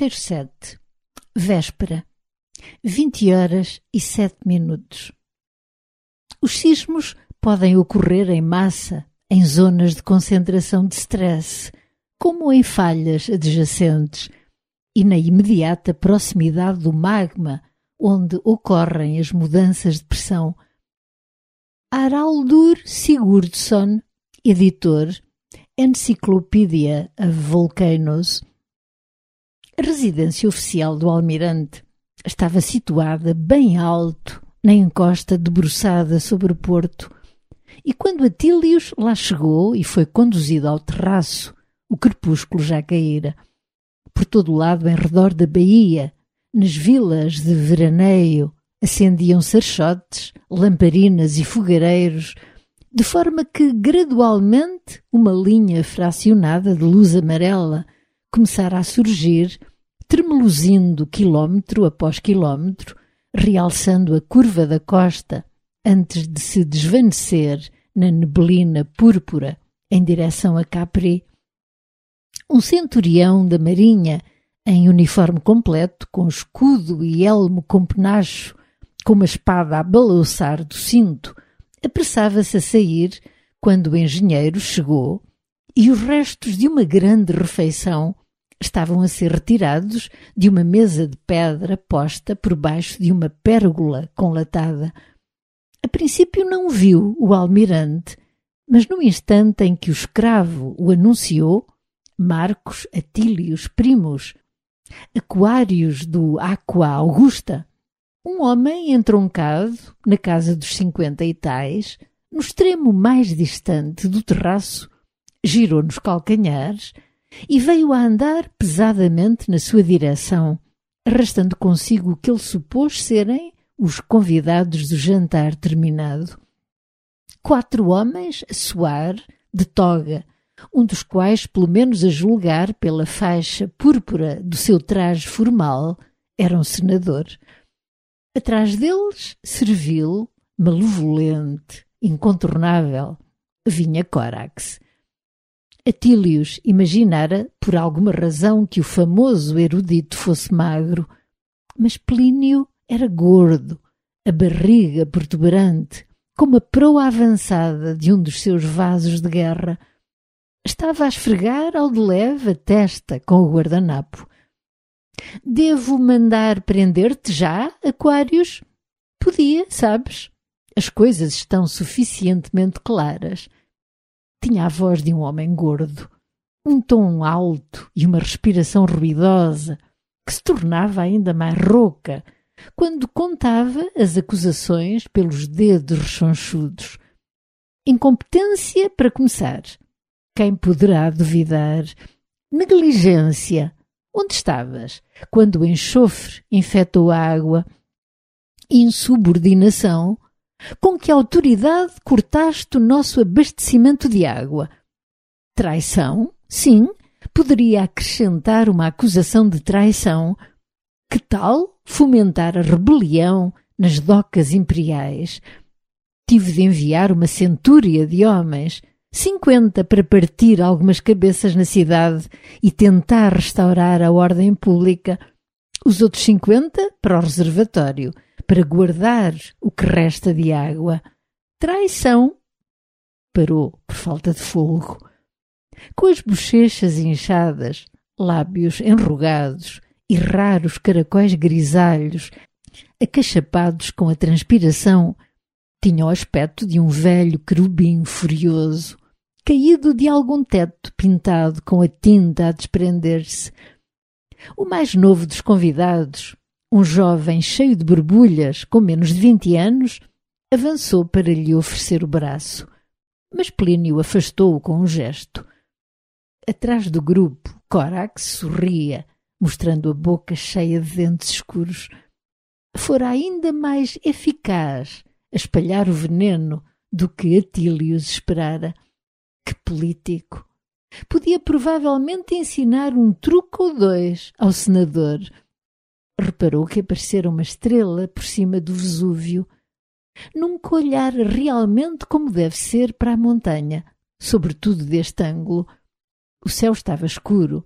Fecheiro 7. Véspera. 20h07. Os sismos podem ocorrer em massa em zonas de concentração de stress, como em falhas adjacentes e na imediata proximidade do magma, onde ocorrem as mudanças de pressão. Haraldur Sigurdsson, editor, Encyclopedia of Volcanoes. A residência oficial do almirante estava situada bem alto, na encosta debruçada sobre o porto, e quando Atílios lá chegou e foi conduzido ao terraço, o crepúsculo já caíra. Por todo o lado, em redor da baía, nas vilas de veraneio, acendiam sarchotes, lamparinas e fogareiros, de forma que, gradualmente, uma linha fracionada de luz amarela começara a surgir, tremeluzindo quilómetro após quilómetro, realçando a curva da costa, antes de se desvanecer na neblina púrpura em direção a Capri. Um centurião da marinha, em uniforme completo, com escudo e elmo com penacho, com uma espada a balouçar do cinto, apressava-se a sair quando o engenheiro chegou e os restos de uma grande refeição estavam a ser retirados de uma mesa de pedra posta por baixo de uma pérgola conlatada. A princípio não viu o almirante, mas no instante em que o escravo o anunciou, Marcos Atílios Primus, Aquários do Aqua Augusta, um homem entroncado, na casa dos 50 e tais, no extremo mais distante do terraço, girou nos calcanhares e veio a andar pesadamente na sua direção, arrastando consigo o que ele supôs serem os convidados do jantar terminado. 4 homens a suar, de toga, um dos quais, pelo menos a julgar pela faixa púrpura do seu traje formal, era um senador. Atrás deles, servil, malevolente, incontornável, vinha Corax. Atílios imaginara, por alguma razão, que o famoso erudito fosse magro, mas Plínio era gordo, a barriga protuberante, como a proa avançada de um dos seus vasos de guerra. Estava a esfregar ao de leve a testa com o guardanapo. «Devo mandar prender-te já, Aquários?» «Podia, sabes? As coisas estão suficientemente claras.» Tinha a voz de um homem gordo, um tom alto e uma respiração ruidosa, que se tornava ainda mais rouca quando contava as acusações pelos dedos rechonchudos. Incompetência, para começar. Quem poderá duvidar? Negligência. Onde estavas quando o enxofre infectou a água? Insubordinação. Com que autoridade cortaste o nosso abastecimento de água? Traição? Sim, poderia acrescentar uma acusação de traição. Que tal fomentar a rebelião nas docas imperiais? Tive de enviar uma centúria de homens, 50 para partir algumas cabeças na cidade e tentar restaurar a ordem pública, os outros 50 para o reservatório, para guardar o que resta de água. Traição. Parou por falta de fogo. Com as bochechas inchadas, lábios enrugados e raros caracóis grisalhos, acachapados com a transpiração, tinha o aspecto de um velho querubim furioso, caído de algum teto pintado com a tinta a desprender-se. O mais novo dos convidados, um jovem cheio de borbulhas, com menos de 20 anos, avançou para lhe oferecer o braço, mas Plínio afastou-o com um gesto. Atrás do grupo, Corax sorria, mostrando a boca cheia de dentes escuros. Fora ainda mais eficaz a espalhar o veneno do que Atílios esperara. Que político! Podia provavelmente ensinar um truque ou dois ao senador. Reparou que aparecera uma estrela por cima do Vesúvio. Nunca olhara realmente como deve ser para a montanha, sobretudo deste ângulo. O céu estava escuro,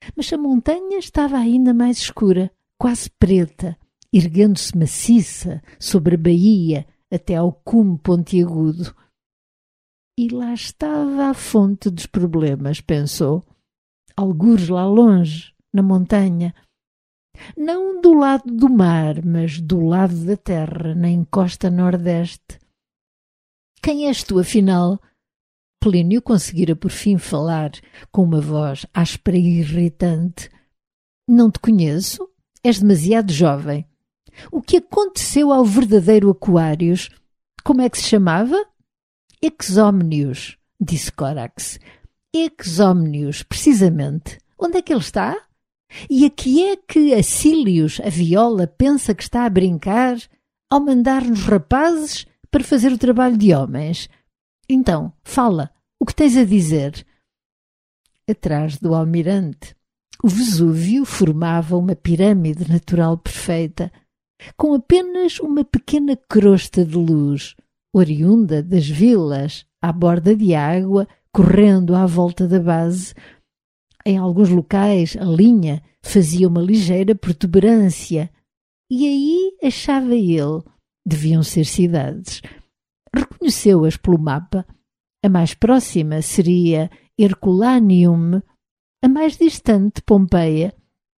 Mas a montanha estava ainda mais escura, quase preta, erguendo-se maciça sobre a baía até ao cume pontiagudo. E lá estava a fonte dos problemas, pensou. Algures lá longe, na montanha. Não do lado do mar, mas do lado da terra, na encosta nordeste. Quem és tu, afinal? Plínio conseguira por fim falar, com uma voz áspera e irritante. Não te conheço? És demasiado jovem. O que aconteceu ao verdadeiro Aquários? Como é que se chamava? Exómnios, disse Corax. Exómnios, precisamente. Onde é que ele está? E a que é que Acílios, a viola, pensa que está a brincar ao mandar-nos rapazes para fazer o trabalho de homens? Então, fala, o que tens a dizer? Atrás do almirante, o Vesúvio formava uma pirâmide natural perfeita, com apenas uma pequena crosta de luz, oriunda das vilas, à borda de água, correndo à volta da base. Em alguns locais, a linha fazia uma ligeira protuberância, e aí, achava ele, deviam ser cidades. Reconheceu-as pelo mapa. A mais próxima seria Herculaneum, a mais distante Pompeia.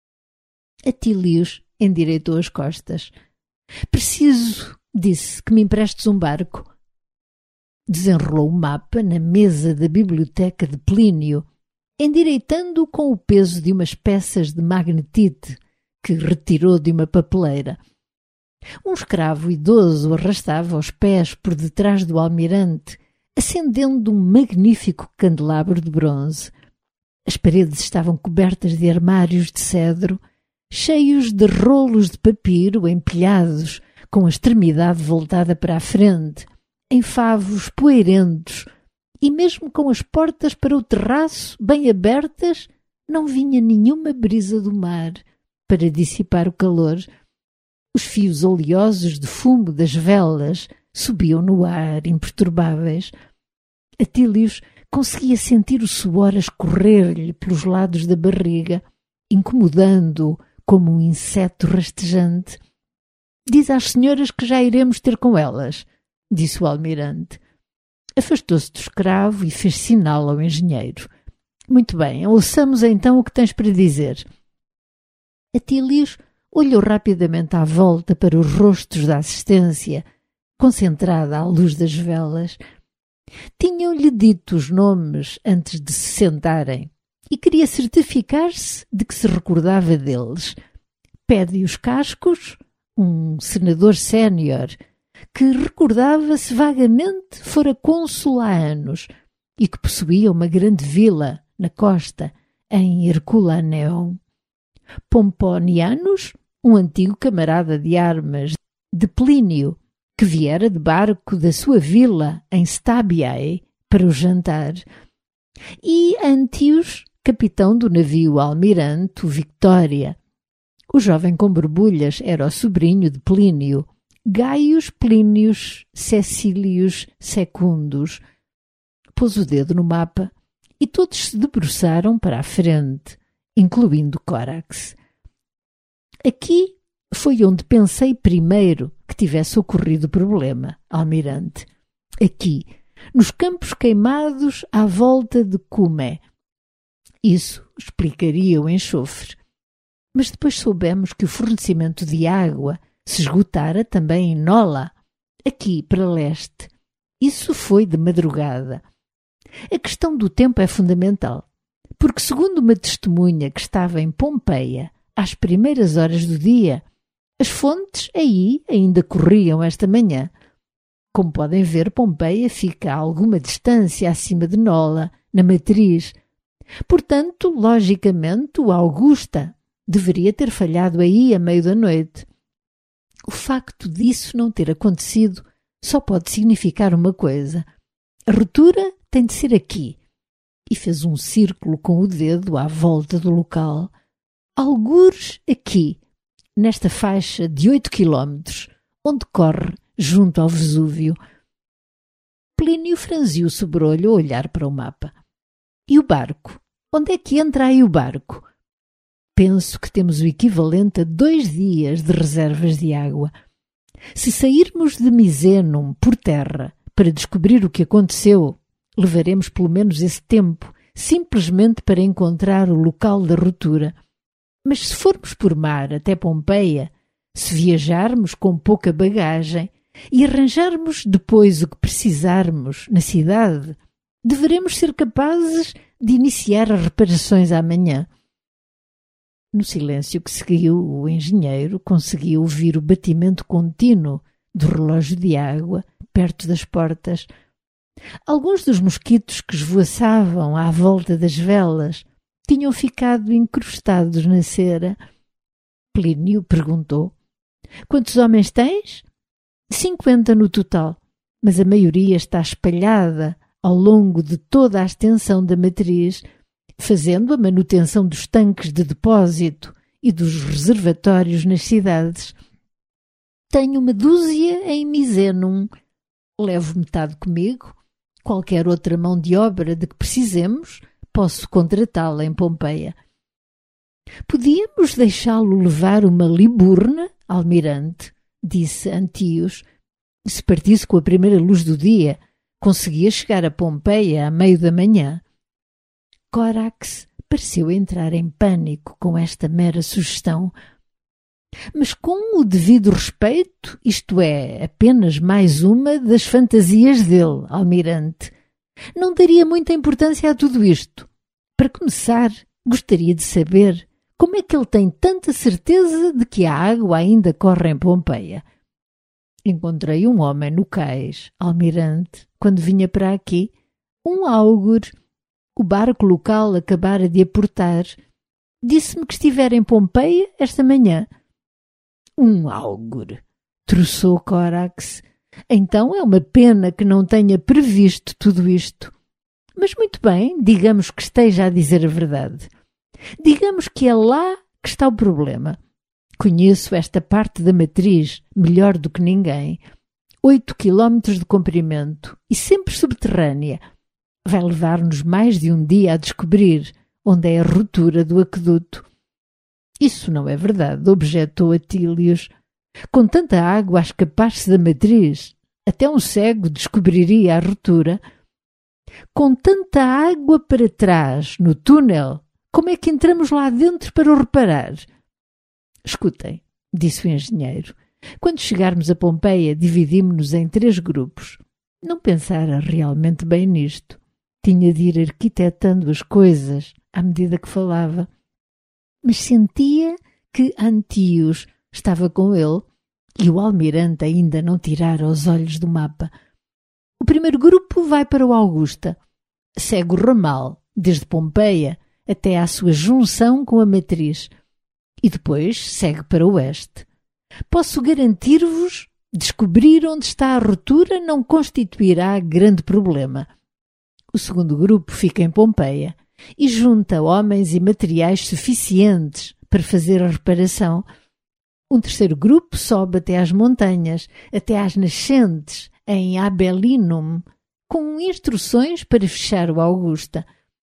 Atílios endireitou as costas. Preciso, disse, que me emprestes um barco. Desenrolou o mapa na mesa da biblioteca de Plínio, endireitando-o com o peso de umas peças de magnetite que retirou de uma papeleira. Um escravo idoso arrastava os pés por detrás do almirante, acendendo um magnífico candelabro de bronze. As paredes estavam cobertas de armários de cedro, cheios de rolos de papiro empilhados, com a extremidade voltada para a frente, em favos poeirentos, e mesmo com as portas para o terraço bem abertas, não vinha nenhuma brisa do mar para dissipar o calor. Os fios oleosos de fumo das velas subiam no ar, imperturbáveis. Atílios conseguia sentir o suor a escorrer-lhe pelos lados da barriga, incomodando-o como um inseto rastejante. Diz às senhoras que já iremos ter com elas, disse o almirante. Afastou-se do escravo e fez sinal ao engenheiro. Muito bem, ouçamos então o que tens para dizer. Atílios olhou rapidamente à volta para os rostos da assistência, concentrada à luz das velas. Tinham-lhe dito os nomes antes de se sentarem e queria certificar-se de que se recordava deles. Pédio Cascos, um senador sénior, que recordava-se vagamente fora cônsul há anos e que possuía uma grande vila na costa, em Herculaneum. Pomponianus, um antigo camarada de armas de Plínio, que viera de barco da sua vila em Stabiae para o jantar, e Antius, capitão do navio almirante, o Victoria. O jovem com borbulhas era o sobrinho de Plínio, Gaius Plínius Cecilius Secundus. Pôs o dedo no mapa e todos se debruçaram para a frente, incluindo Corax. Aqui foi onde pensei primeiro que tivesse ocorrido o problema, almirante. Aqui, nos campos queimados à volta de Cumae. Isso explicaria o enxofre. Mas depois soubemos que o fornecimento de água se esgotara também em Nola, aqui para leste. Isso foi de madrugada. A questão do tempo é fundamental, porque segundo uma testemunha que estava em Pompeia às primeiras horas do dia, as fontes aí ainda corriam esta manhã. Como podem ver, Pompeia fica a alguma distância acima de Nola, na matriz. Portanto, logicamente, o Augusta deveria ter falhado aí a meio da noite. O facto disso não ter acontecido só pode significar uma coisa. A ruptura tem de ser aqui. E fez um círculo com o dedo à volta do local. Algures aqui, nesta faixa de 8 quilómetros, onde corre junto ao Vesúvio. Plínio franziu o sobrolho a olhar para o mapa. E o barco? Onde é que entra aí o barco? Penso que temos o equivalente a 2 dias de reservas de água. Se sairmos de Misenum por terra para descobrir o que aconteceu, levaremos pelo menos esse tempo, simplesmente para encontrar o local da ruptura. Mas se formos por mar até Pompeia, se viajarmos com pouca bagagem e arranjarmos depois o que precisarmos na cidade, deveremos ser capazes de iniciar as reparações amanhã. No silêncio que seguiu, o engenheiro conseguiu ouvir o batimento contínuo do relógio de água perto das portas. Alguns dos mosquitos que esvoaçavam à volta das velas tinham ficado incrustados na cera. Plínio perguntou: "Quantos homens tens?" 50 no total, mas a maioria está espalhada ao longo de toda a extensão da matriz, fazendo a manutenção dos tanques de depósito e dos reservatórios nas cidades. Tenho 1 dúzia em Misenum. Levo metade comigo. Qualquer outra mão de obra de que precisemos, posso contratá-la em Pompeia. Podíamos deixá-lo levar uma liburna, almirante, disse Antios. Se partisse com a primeira luz do dia, conseguia chegar a Pompeia a meio da manhã. Corax pareceu entrar em pânico com esta mera sugestão. Mas com o devido respeito, isto é, apenas mais uma das fantasias dele, almirante. Não daria muita importância a tudo isto. Para começar, gostaria de saber como é que ele tem tanta certeza de que a água ainda corre em Pompeia. Encontrei um homem no cais, almirante, quando vinha para aqui, um áugur. O barco local acabara de aportar. Disse-me que estivera em Pompeia esta manhã. Um áugur, troçou Corax. Então é uma pena que não tenha previsto tudo isto. Mas muito bem, digamos que esteja a dizer a verdade. Digamos que é lá que está o problema. Conheço esta parte da matriz melhor do que ninguém. 8 quilómetros de comprimento e sempre subterrânea. Vai levar-nos mais de um dia a descobrir onde é a ruptura do aqueduto. Isso não é verdade, objetou Atílios. Com tanta água a escapar-se da matriz, até um cego descobriria a ruptura. Com tanta água para trás, no túnel, como é que entramos lá dentro para o reparar? Escutem, disse o engenheiro. Quando chegarmos a Pompeia, dividimos-nos em 3 grupos. Não pensara realmente bem nisto. Tinha de ir arquitetando as coisas à medida que falava. Mas sentia que Antios estava com ele e o almirante ainda não tirara os olhos do mapa. O primeiro grupo vai para o Augusta. Segue o ramal, desde Pompeia até à sua junção com a matriz. E depois segue para o oeste. Posso garantir-vos, descobrir onde está a ruptura não constituirá grande problema. O segundo grupo fica em Pompeia e junta homens e materiais suficientes para fazer a reparação. Um terceiro grupo sobe até às montanhas, até às nascentes, em Abelinum, com instruções para fechar o Augusta.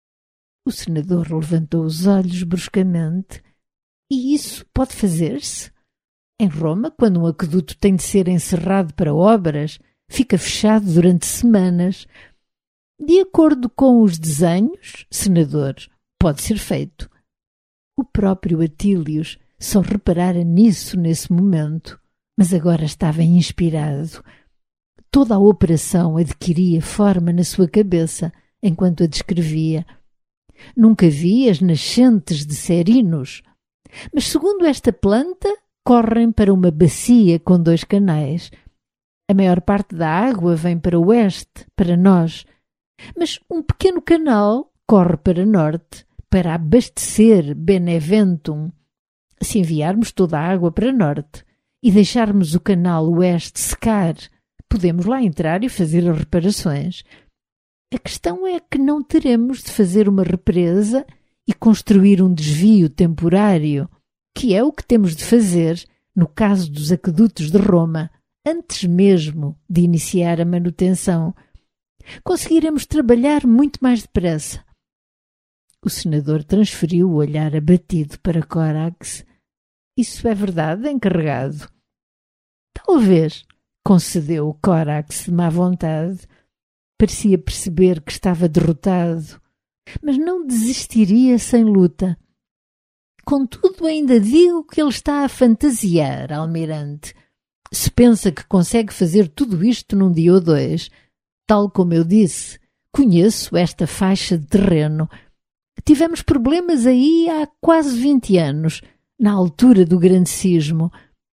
O senador levantou os olhos bruscamente. E isso pode fazer-se? Em Roma, quando um aqueduto tem de ser encerrado para obras, fica fechado durante semanas. De acordo com os desenhos, senador, pode ser feito. O próprio Atílios só reparara nisso nesse momento, mas agora estava inspirado. Toda a operação adquiria forma na sua cabeça enquanto a descrevia. Nunca vi as nascentes de Cerinos, mas segundo esta planta, correm para uma bacia com 2 canais. A maior parte da água vem para o oeste, para nós, mas um pequeno canal corre para norte, para abastecer Beneventum. Se enviarmos toda a água para norte e deixarmos o canal oeste secar, podemos lá entrar e fazer as reparações. A questão é que não teremos de fazer uma represa e construir um desvio temporário, que é o que temos de fazer no caso dos aquedutos de Roma, antes mesmo de iniciar a manutenção. Conseguiremos trabalhar muito mais depressa. O senador transferiu o olhar abatido para Corax. Isso é verdade, encarregado? Talvez, concedeu Corax de má vontade. Parecia perceber que estava derrotado, mas não desistiria sem luta. Contudo, ainda digo que ele está a fantasiar, almirante. Se pensa que consegue fazer tudo isto num dia ou dois, tal como eu disse, conheço esta faixa de terreno. Tivemos problemas aí há quase 20 anos, na altura do grande sismo.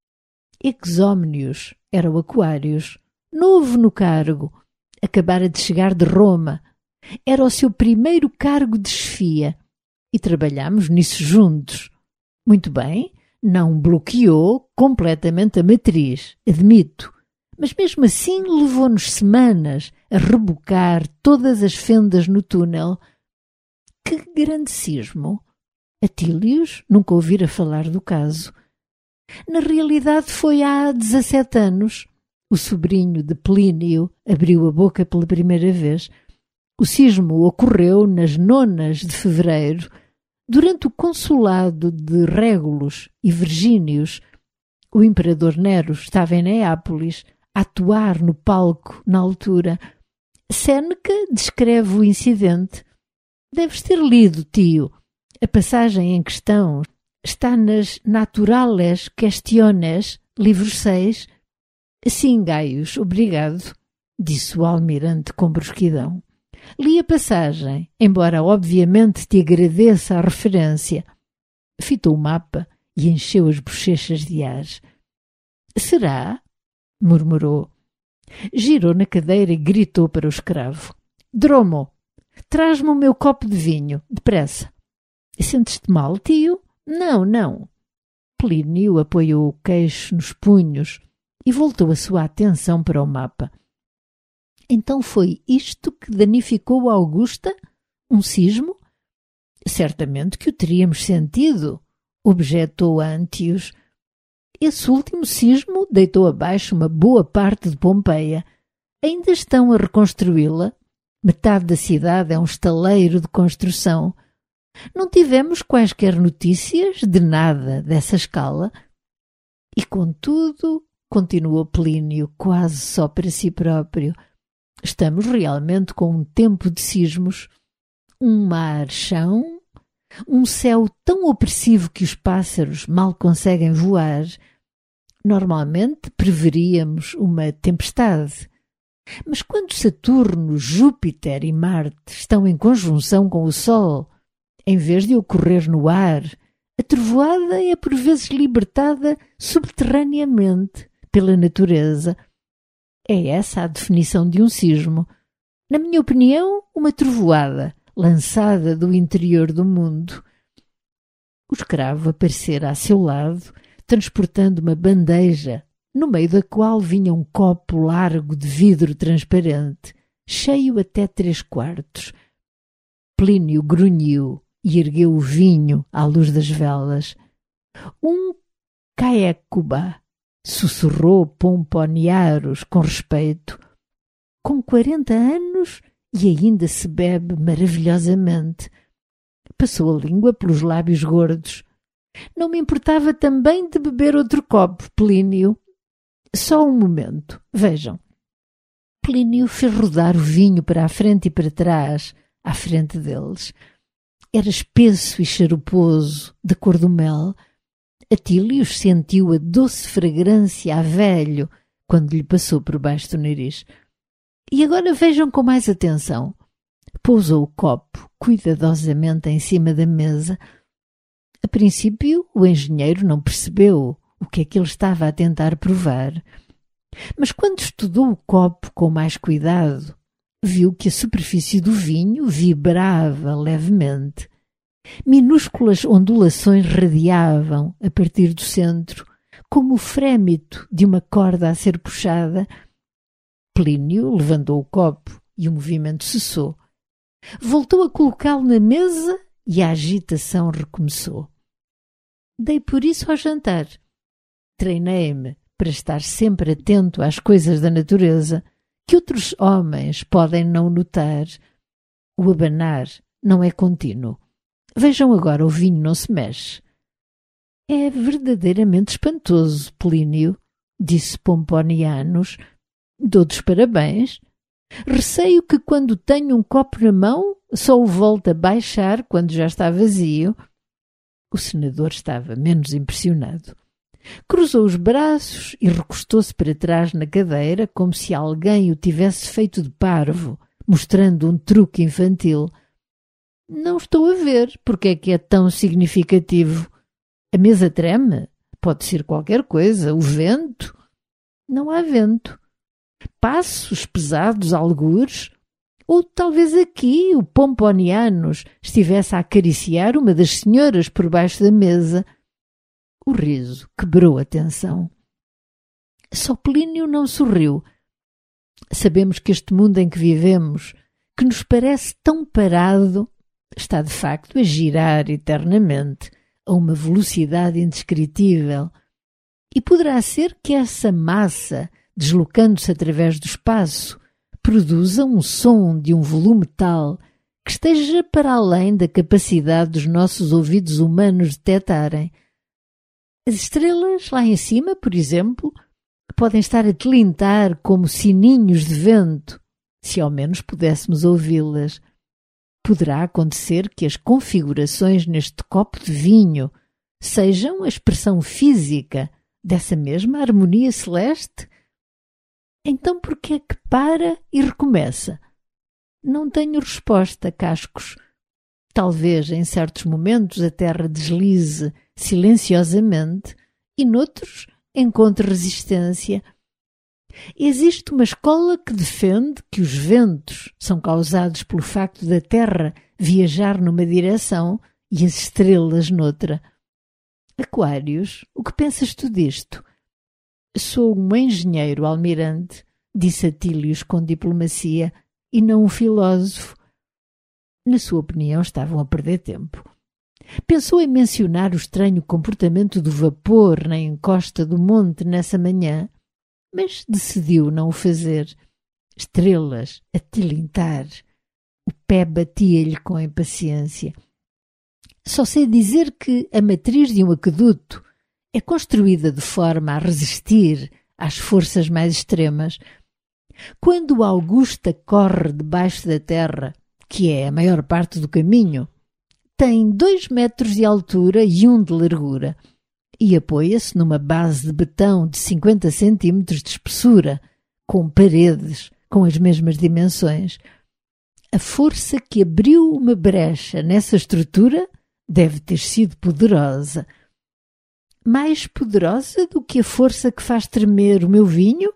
Exómnios era o Aquários, novo no cargo, acabara de chegar de Roma. Era o seu primeiro cargo de chefia e trabalhámos nisso juntos. Muito bem, não bloqueou completamente a matriz, admito, mas mesmo assim levou-nos semanas a rebocar todas as fendas no túnel. Que grande sismo! Atílios nunca ouvira falar do caso. Na realidade foi há 17 anos. O sobrinho de Plínio abriu a boca pela primeira vez. O sismo ocorreu nas 9 de fevereiro, durante o consulado de Régulos e Virgínios. O imperador Nero estava em Neápolis, a atuar no palco na altura. Séneca descreve o incidente. Deves ter lido, tio. A passagem em questão está nas Naturales Questiones, livro 6. Sim, Gaius, obrigado, disse o almirante com brusquidão. Li a passagem, embora obviamente te agradeça a referência. Fitou o mapa e encheu as bochechas de ar. Será? Murmurou. Girou na cadeira e gritou para o escravo. Dromo, traz-me o meu copo de vinho, depressa. Sentes-te mal, tio? Não, não. Plínio apoiou o queixo nos punhos e voltou a sua atenção para o mapa. Então foi isto que danificou a Augusta? Um sismo? Certamente que o teríamos sentido, objetou Antius. Esse último sismo deitou abaixo uma boa parte de Pompeia. Ainda estão a reconstruí-la. Metade da cidade é um estaleiro de construção. Não tivemos quaisquer notícias de nada dessa escala. E contudo, continuou Plínio quase só para si próprio, estamos realmente com um tempo de sismos, um mar-chão, um céu tão opressivo que os pássaros mal conseguem voar. Normalmente preveríamos uma tempestade. Mas quando Saturno, Júpiter e Marte estão em conjunção com o Sol, em vez de ocorrer no ar, a trovoada é por vezes libertada subterraneamente pela natureza. É essa a definição de um sismo. Na minha opinião, uma trovoada lançada do interior do mundo. O escravo aparecera a seu lado, transportando uma bandeja, no meio da qual vinha um copo largo de vidro transparente, cheio até 3/4. Plínio grunhiu e ergueu o vinho à luz das velas. Um caécuba, sussurrou Pomponiaros com respeito. Com 40 anos e ainda se bebe maravilhosamente. Passou a língua pelos lábios gordos. Não me importava também de beber outro copo, Plínio. Só um momento, vejam. Plínio fez rodar o vinho para a frente e para trás, à frente deles. Era espesso e charuposo, de cor do mel. Atílios sentiu a doce fragrância a velho quando lhe passou por baixo do nariz. E agora vejam com mais atenção. Pousou o copo cuidadosamente em cima da mesa. A princípio, o engenheiro não percebeu o que é que ele estava a tentar provar. Mas quando estudou o copo com mais cuidado, viu que a superfície do vinho vibrava levemente. Minúsculas ondulações radiavam a partir do centro, como o frémito de uma corda a ser puxada. Plínio levantou o copo e o movimento cessou. Voltou a colocá-lo na mesa e a agitação recomeçou. Dei por isso ao jantar. Treinei-me para estar sempre atento às coisas da natureza que outros homens podem não notar. O abanar não é contínuo. Vejam agora, o vinho não se mexe. É verdadeiramente espantoso, Plínio, disse Pomponianus. Dou-te os parabéns. Receio que quando tenho um copo na mão só o volto a baixar quando já está vazio. O senador estava menos impressionado. Cruzou os braços e recostou-se para trás na cadeira como se alguém o tivesse feito de parvo, mostrando um truque infantil. Não estou a ver porque é que é tão significativo. A mesa treme? Pode ser qualquer coisa. O vento? Não há vento. Passos pesados algures? Ou talvez aqui o Pomponianus estivesse a acariciar uma das senhoras por baixo da mesa. O riso quebrou a tensão. Só Plínio não sorriu. Sabemos que este mundo em que vivemos, que nos parece tão parado, está de facto a girar eternamente, a uma velocidade indescritível. E poderá ser que essa massa, deslocando-se através do espaço, produza um som de um volume tal que esteja para além da capacidade dos nossos ouvidos humanos detectarem. As estrelas lá em cima, por exemplo, podem estar a tilintar como sininhos de vento, se ao menos pudéssemos ouvi-las. Poderá acontecer que as configurações neste copo de vinho sejam a expressão física dessa mesma harmonia celeste? Então por que é que para e recomeça? Não tenho resposta, Cascos. Talvez em certos momentos a terra deslize silenciosamente e noutros encontre resistência. Existe uma escola que defende que os ventos são causados pelo facto da terra viajar numa direção e as estrelas noutra. Aquários, o que pensas tu disto? Sou um engenheiro, almirante, disse Atílios com diplomacia, e não um filósofo. Na sua opinião, estavam a perder tempo. Pensou em mencionar o estranho comportamento do vapor na encosta do monte nessa manhã, mas decidiu não o fazer. Estrelas a tilintar. O pé batia-lhe com impaciência. Só sei dizer que a matriz de um aqueduto é construída de forma a resistir às forças mais extremas. Quando a Augusta corre debaixo da terra, que é a maior parte do caminho, tem 2 metros de altura e 1 de largura e apoia-se numa base de betão de 50 centímetros de espessura, com paredes com as mesmas dimensões. A força que abriu uma brecha nessa estrutura deve ter sido poderosa. Mais poderosa do que a força que faz tremer o meu vinho?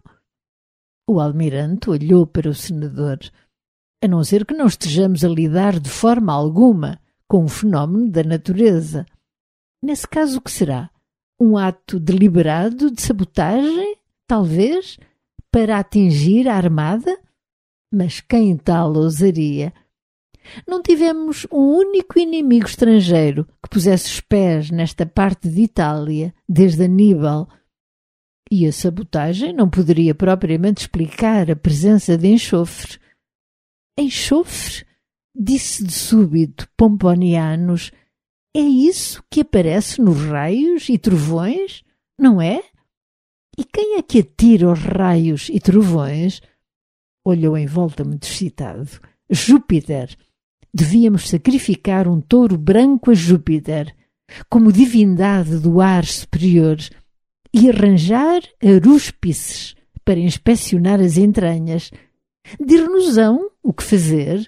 O almirante olhou para o senador. A não ser que não estejamos a lidar de forma alguma com um fenómeno da natureza. Nesse caso, o que será? Um ato deliberado de sabotagem, talvez, para atingir a armada? Mas quem tal ousaria? Não tivemos um único inimigo estrangeiro que pusesse os pés nesta parte de Itália, desde Aníbal. E a sabotagem não poderia propriamente explicar a presença de enxofre. Enxofre? Disse de súbito Pomponianus. É isso que aparece nos raios e trovões, não é? E quem é que atira os raios e trovões? Olhou em volta muito excitado. Júpiter. Devíamos sacrificar um touro branco a Júpiter, como divindade do ar superior, e arranjar arúspices para inspecionar as entranhas. Dir-nos-ão o que fazer?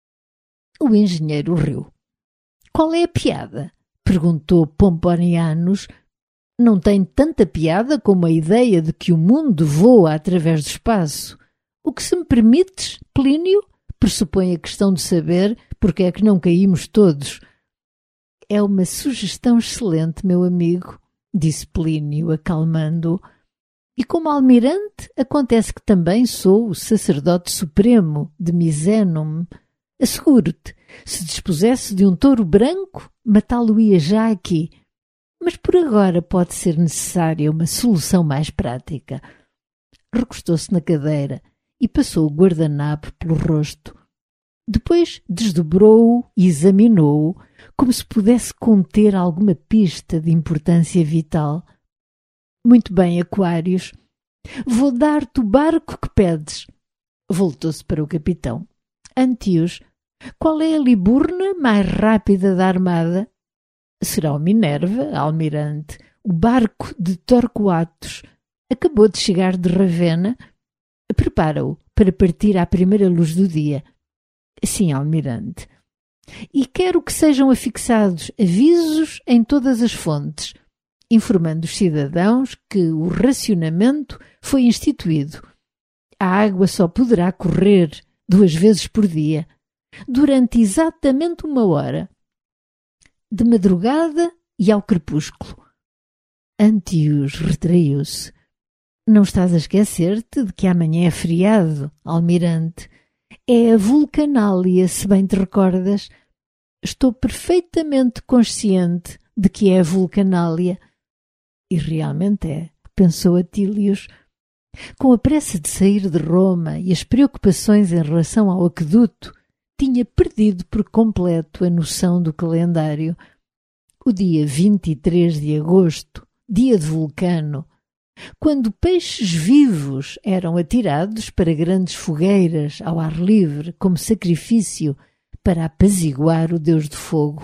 O engenheiro riu. Qual é a piada? Perguntou Pomponianus. Não tem tanta piada como a ideia de que o mundo voa através do espaço. O que, se me permites, Plínio, pressupõe a questão de saber porque é que não caímos todos. É uma sugestão excelente, meu amigo, disse Plínio, acalmando-o. E como almirante, acontece que também sou o sacerdote supremo de Misenum. Asseguro-te, se dispusesse de um touro branco, matá-lo-ia já aqui. Mas por agora pode ser necessária uma solução mais prática. Recostou-se na cadeira e passou o guardanapo pelo rosto. Depois desdobrou-o e examinou-o, como se pudesse conter alguma pista de importância vital. Muito bem, Aquários. Vou dar-te o barco que pedes. Voltou-se para o capitão. Antios, qual é a liburna mais rápida da armada? Será o Minerva, almirante, o barco de Torquatus. Acabou de chegar de Ravenna. Prepara-o para partir à primeira luz do dia. Sim, almirante. E quero que sejam afixados avisos em todas as fontes, informando os cidadãos que o racionamento foi instituído. A água só poderá correr 2 vezes por dia, durante exatamente 1 hora, de madrugada e ao crepúsculo. Antios retraiu-se. Não estás a esquecer-te de que amanhã é feriado, almirante. É a Vulcanália, se bem te recordas. Estou perfeitamente consciente de que é a Vulcanália. E realmente é, pensou Atílios. Com a pressa de sair de Roma e as preocupações em relação ao aqueduto, tinha perdido por completo a noção do calendário. O dia 23 de agosto, dia de Vulcano, quando peixes vivos eram atirados para grandes fogueiras ao ar livre como sacrifício para apaziguar o deus do fogo.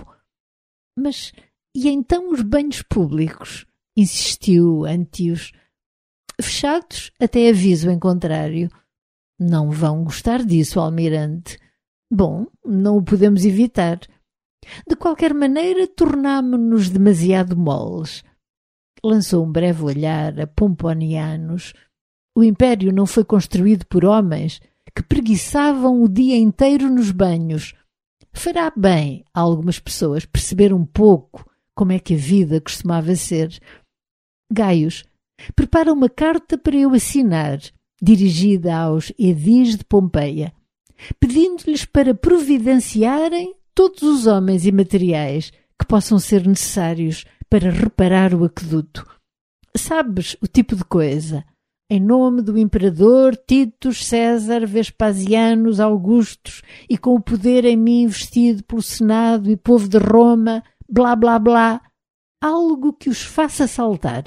Mas e então os banhos públicos? Insistiu Antios. Fechados até aviso em contrário. Não vão gostar disso, almirante. Bom, não o podemos evitar. De qualquer maneira, tornámo-nos demasiado moles. Lançou um breve olhar a Pomponianos. O império não foi construído por homens que preguiçavam o dia inteiro nos banhos. Fará bem a algumas pessoas perceber um pouco como é que a vida costumava ser. Gaius, prepara uma carta para eu assinar, dirigida aos edis de Pompeia, pedindo-lhes para providenciarem todos os homens e materiais que possam ser necessários para reparar o aqueduto. Sabes o tipo de coisa? Em nome do imperador Titus César Vespasianos Augustus e com o poder em mim investido pelo Senado e povo de Roma, blá blá blá, algo que os faça saltar.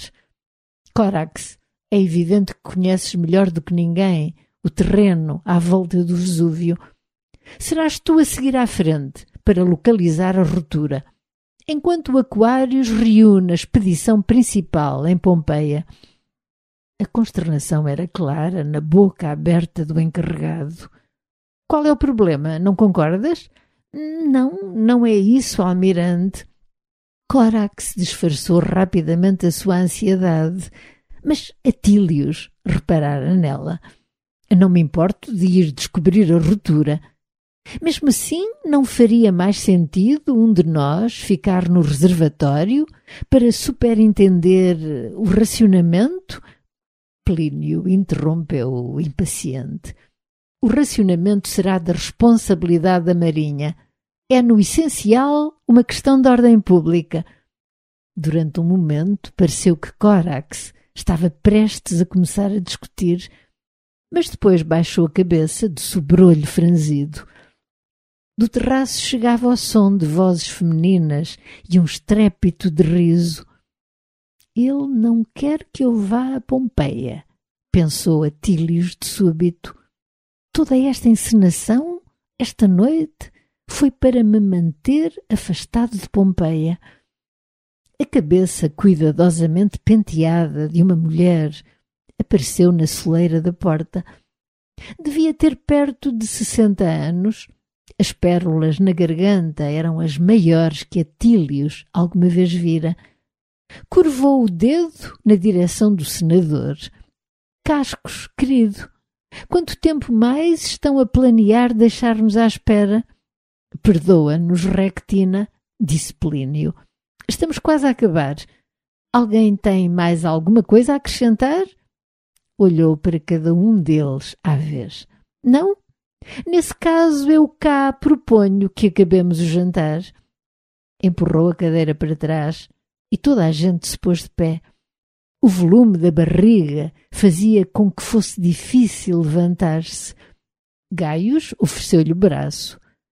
Corax, é evidente que conheces melhor do que ninguém o terreno à volta do Vesúvio. Serás tu a seguir à frente para localizar a ruptura, enquanto o Aquários reúne a expedição principal em Pompeia. A consternação era clara na boca aberta do encarregado. Qual é o problema? Não concordas? Não é isso, almirante. Corax disfarçou rapidamente a sua ansiedade, mas Atílios reparara nela. Não me importo de ir descobrir a ruptura. Mesmo assim, não faria mais sentido um de nós ficar no reservatório para superintender o racionamento? Plínio interrompeu-o impaciente. O racionamento será da responsabilidade da Marinha. É, no essencial, uma questão de ordem pública. Durante um momento, pareceu que Corax estava prestes a começar a discutir, mas depois baixou a cabeça de sobrolho franzido. Do terraço chegava o som de vozes femininas e um estrépito de riso. Ele não quer que eu vá a Pompeia, pensou Atílios de súbito. Toda esta encenação, esta noite, foi para me manter afastado de Pompeia. A cabeça cuidadosamente penteada de uma mulher apareceu na soleira da porta. Devia ter perto de 60 anos. As pérolas na garganta eram as maiores que Atílios alguma vez vira. Curvou o dedo na direção do senador. Cascos, querido, quanto tempo mais estão a planear deixar-nos à espera? Perdoa-nos, Rectina, disse Plínio. Estamos quase a acabar. Alguém tem mais alguma coisa a acrescentar? Olhou para cada um deles à vez. Não? Nesse caso, eu cá proponho que acabemos o jantar. Empurrou a cadeira para trás e toda a gente se pôs de pé. O volume da barriga fazia com que fosse difícil levantar-se. Gaius ofereceu-lhe o braço.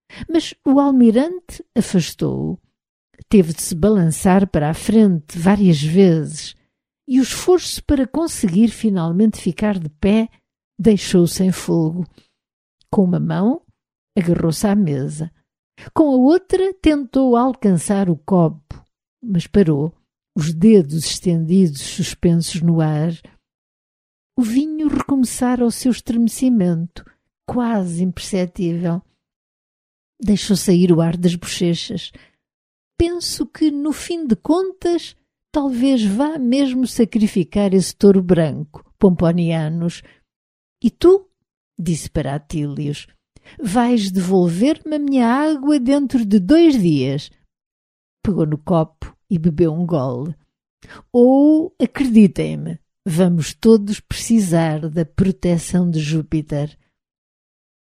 Mas o almirante afastou-o. Teve de se balançar para a frente várias vezes e o esforço para conseguir finalmente ficar de pé deixou-o sem fôlego. Com uma mão, agarrou-se à mesa. Com a outra, tentou alcançar o copo, mas parou, os dedos estendidos suspensos no ar. O vinho recomeçara o seu estremecimento, quase imperceptível. Deixou sair o ar das bochechas. Penso que, no fim de contas, talvez vá mesmo sacrificar esse touro branco, Pomponianos. E tu, disse para Atílios, vais devolver-me a minha água dentro de 2 dias. Pegou no copo e bebeu um gole. Ou, acreditem-me, vamos todos precisar da proteção de Júpiter.